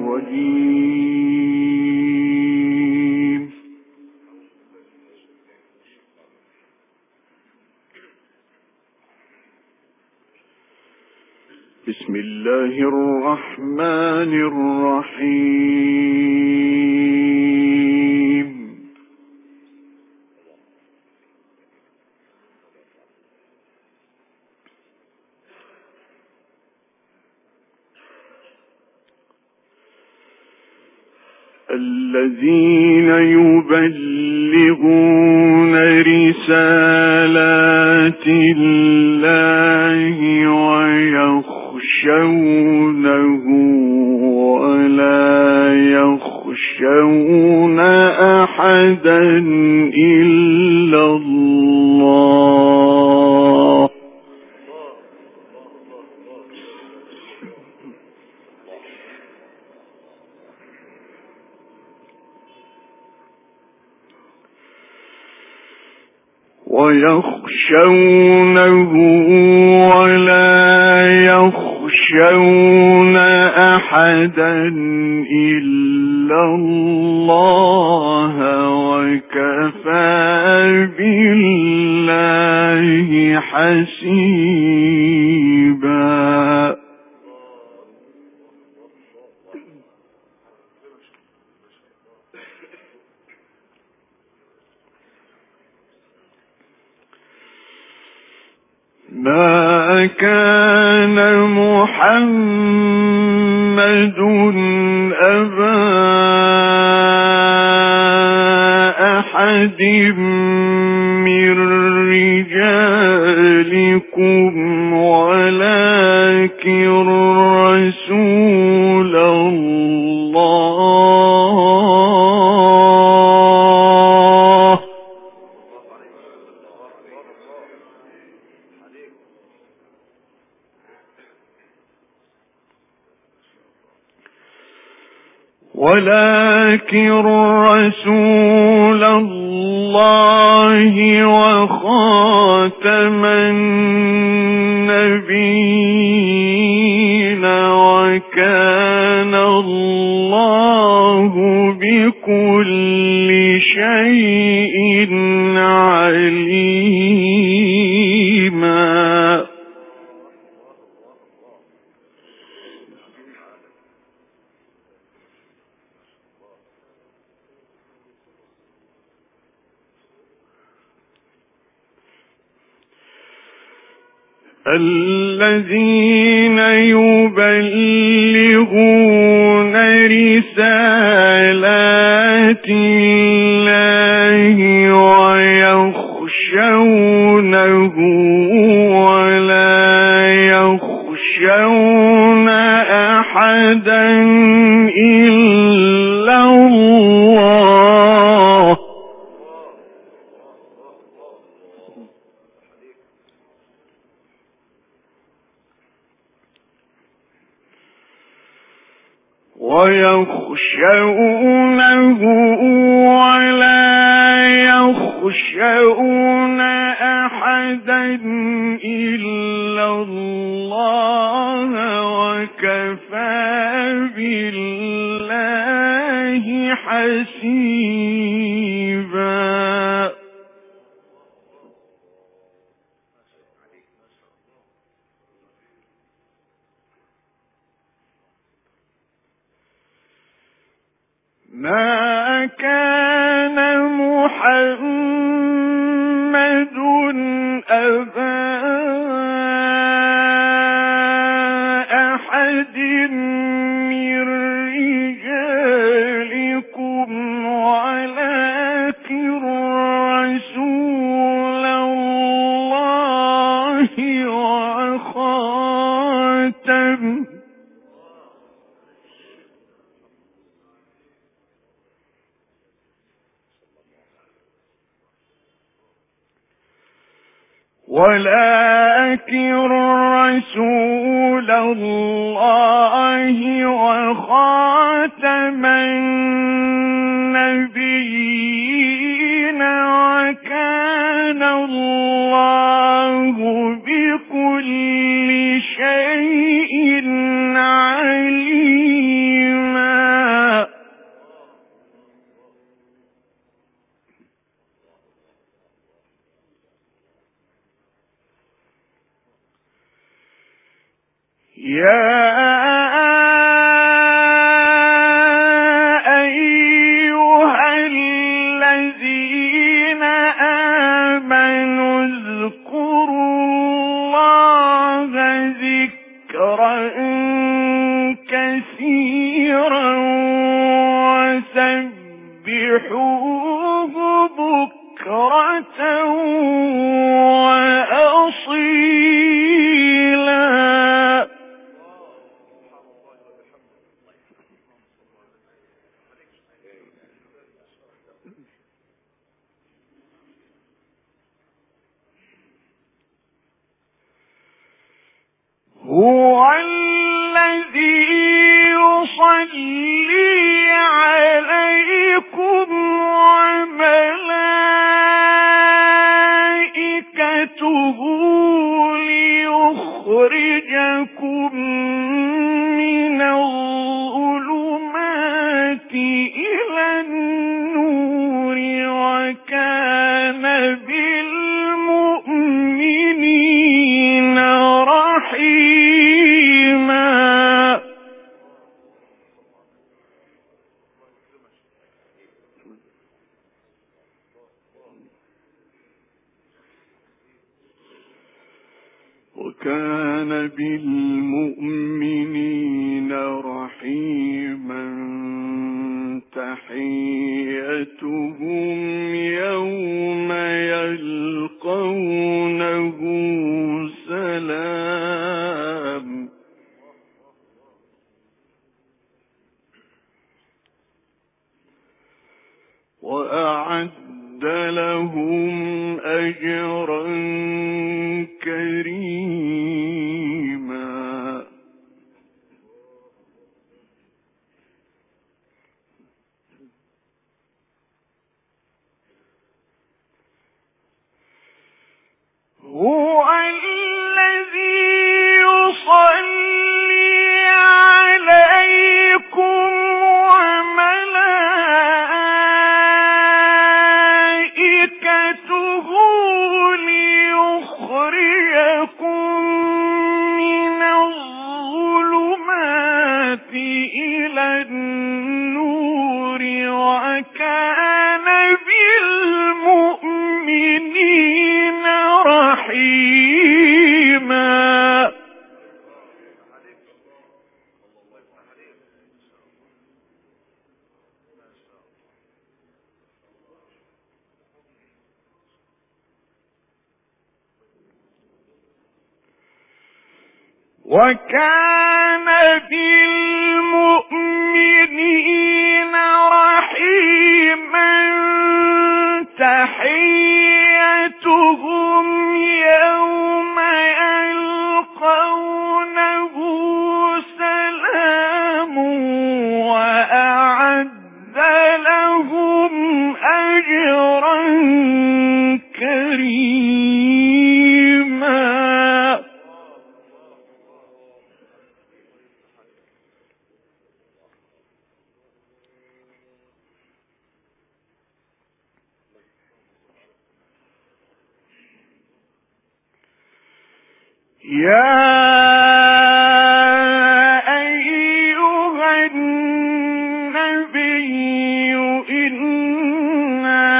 الرجيم. بسم الله الرحمن الرحيم. الذين يبلغون رسالات الله ويخشونه ولا يخشون أحدا إلا الله. ويخشونه ولا يخشون أحدا إلا الله وكفى بالله حسيبا. ما كان محمد أبا أحد من رجالكم ولكن رسول الله. ولكن رسول الله وخاتم النبيين وكان الله بكل شيء عليما. الذين يبلغون رسالات الله ويخشونه ولا يخشون أحدا إلا الله. ويخشونه ولا يخشون أحدا إلا الله وكفى بالله حسيبا. ما كان محمد أبا أحد من رجالكم ولكن رسول الله ولكن رسول الله وخاتم النبيين وكان الله بكل شيء عليما. أيها الذين آمنوا اذكروا الله ذكرا كثيرا وسبحوه بكرة وأصيلا. هو الذي يصلي عليكم وملائكته ليخرجكم من الظلمات إلى النور وكان بالمؤمنين رحيما. وكان بالمؤمنين رحيما. تحيتهم يوم يلقونه سلام. وأعد لهم أجرا كريما. هو الذي يصلي عليكم وملائكته ليخرجكم من الظلمات إلى النور وكان بالمؤمنين رحيما. وكان بالمؤمنين رحيما. تحيتهم يوم يلقونه سلام. وأعد لهم أجرا كريما. يا أيها النبي إنا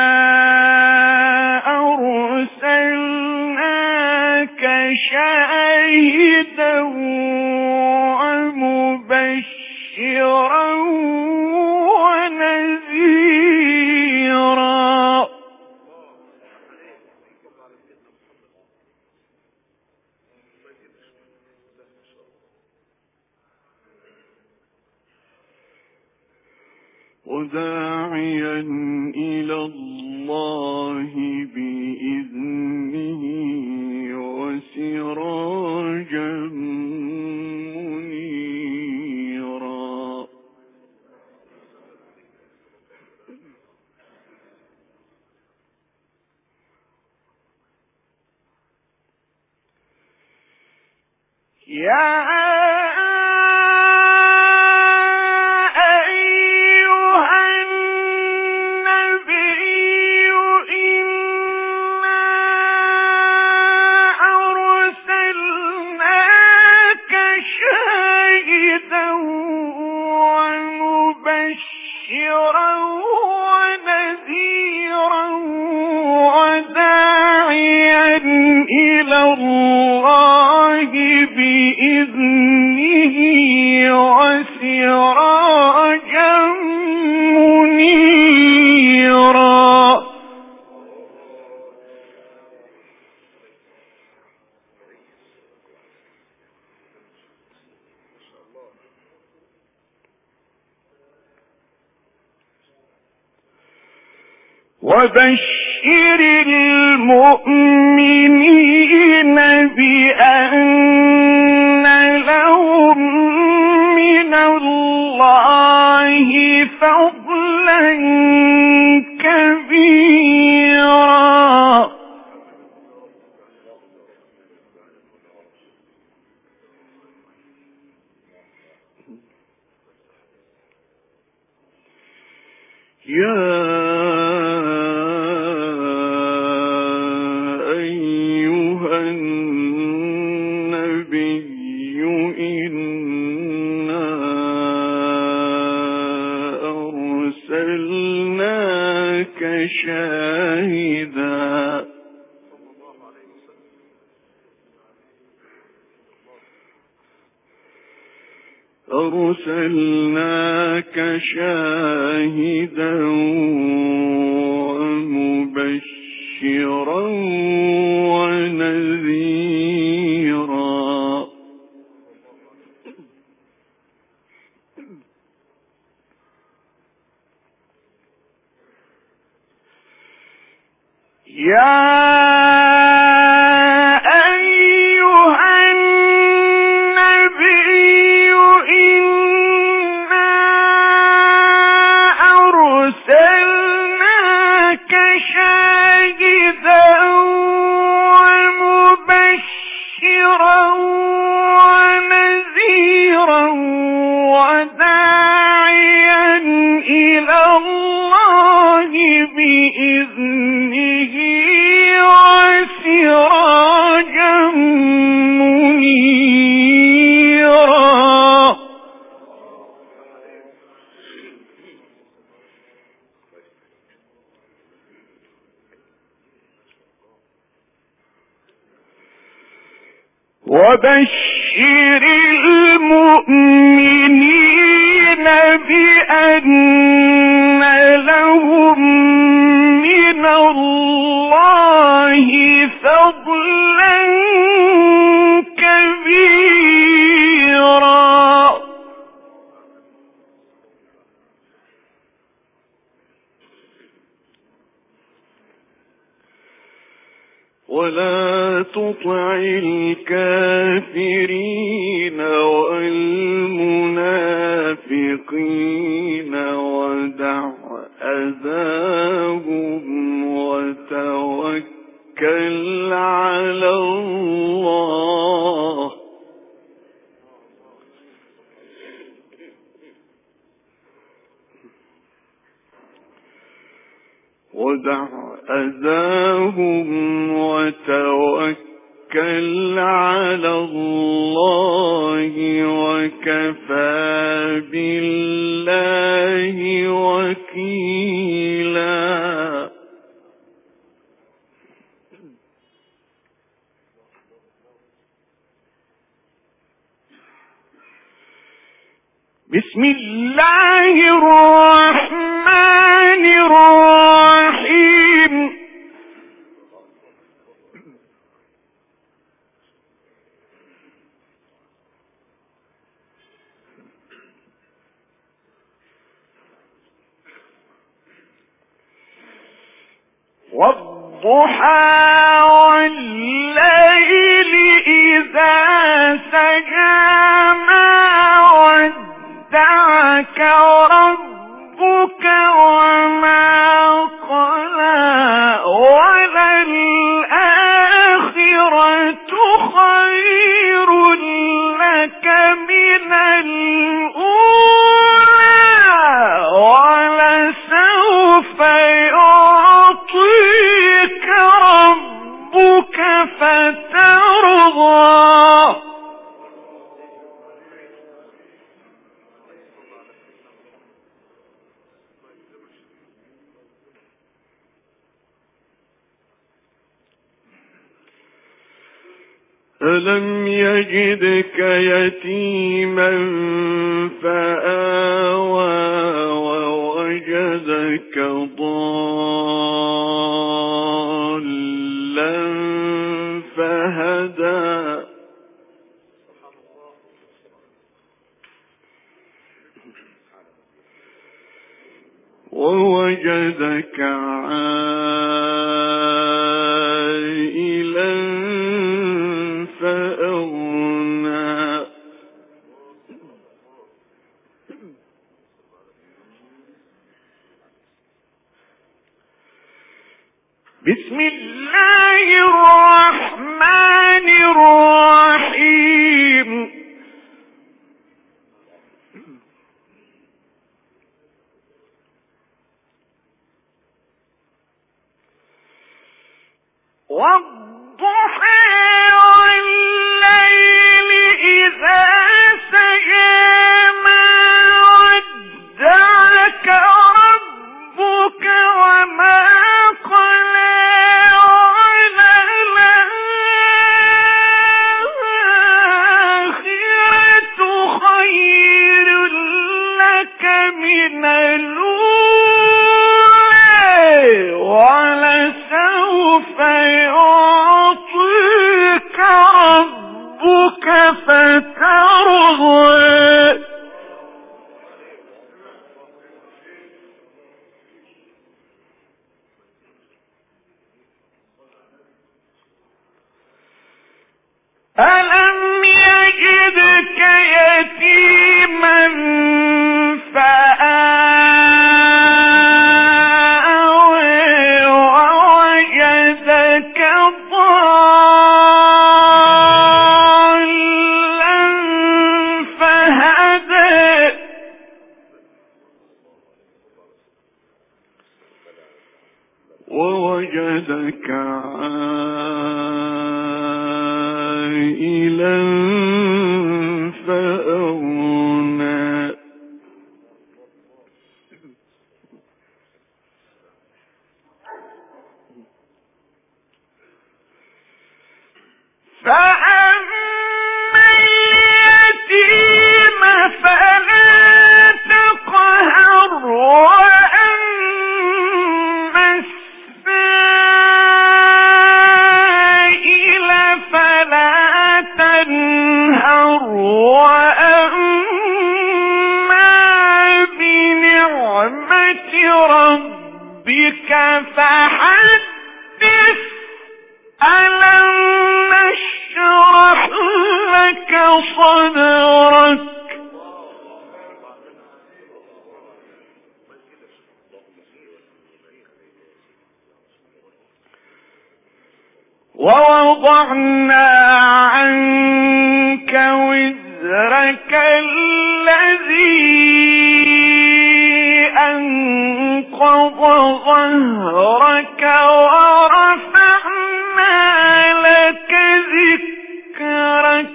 أرسلناك شاهدا ومبشرا ونذيرا. وداعيا إلى الله بإذنه وسراجا منيرا. يا وبشر المؤمنين بأن لهم من الله فضلا كبيرا. يا أيها النبي إنا أرسلناك شاهدا ومبشرا ونذيرا. يا بإذنه وسراجا منيرا. وبشر المؤمنين بأن لهم من الله فضلا كبيرا. ولا تطع الكافرين والمنافقين ودع أذاهم وتوكل على الله. ودع أذاهم وتوكل على الله وكفى بالله وكيلا. بسم الله الرحمن الرحيم. والضحى والليل إذا سجى ما ودعك ربك وما قلى وللآخرة خير لك من الأولى ولسوف يعطيك ربك فترضى. ألم يجدك يتيما فآوى ووجدك ضالا فهدى. ووجدك عائلا فأغنى بسم الله الرحمن الرحيم والضحى والليل إذا سجى ما ودعك ربك وما قلى وللآخرة خير لك من الأولى ولسوف يعطيك ربك فترضى ألم يجدك يتيما فآوى ووجدك ضالا فهدى ووجدك عائلا فأغنى فأما اليتيم فلا تقهر وأما السائل فلا تنهر وأما بنعمة ربك فحدث ألم نشرح لك صدرك ووضعنا عنك وزرك الذي أنقض ظهرك ورفعنا لك ذكرك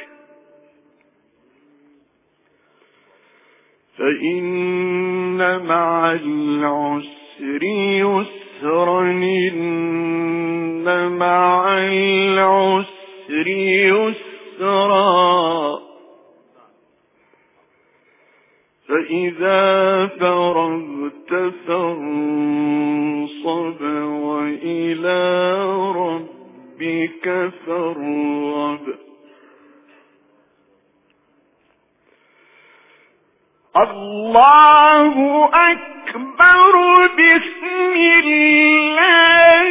فإن مع العسر يسرا إن مع العسر يسرا فإذا فرغت فانصب وإلى ربك فارغب الله أكبر بسم الله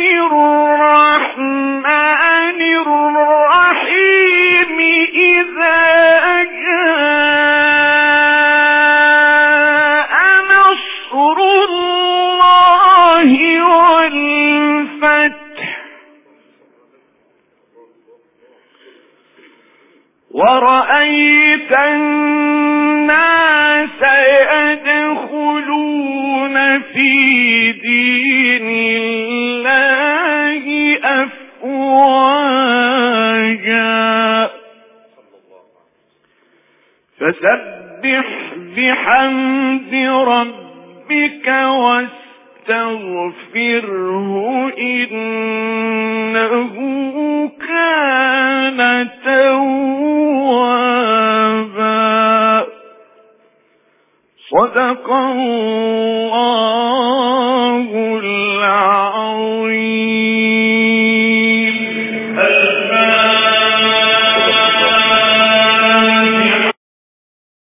الرحمن الرحيم إذا جاء نصر الله والفتح ورأيت الناس يدخلون في دين الله أفواجا فسبح بحمد ربك واستغفره إنه كان توابا صدق الله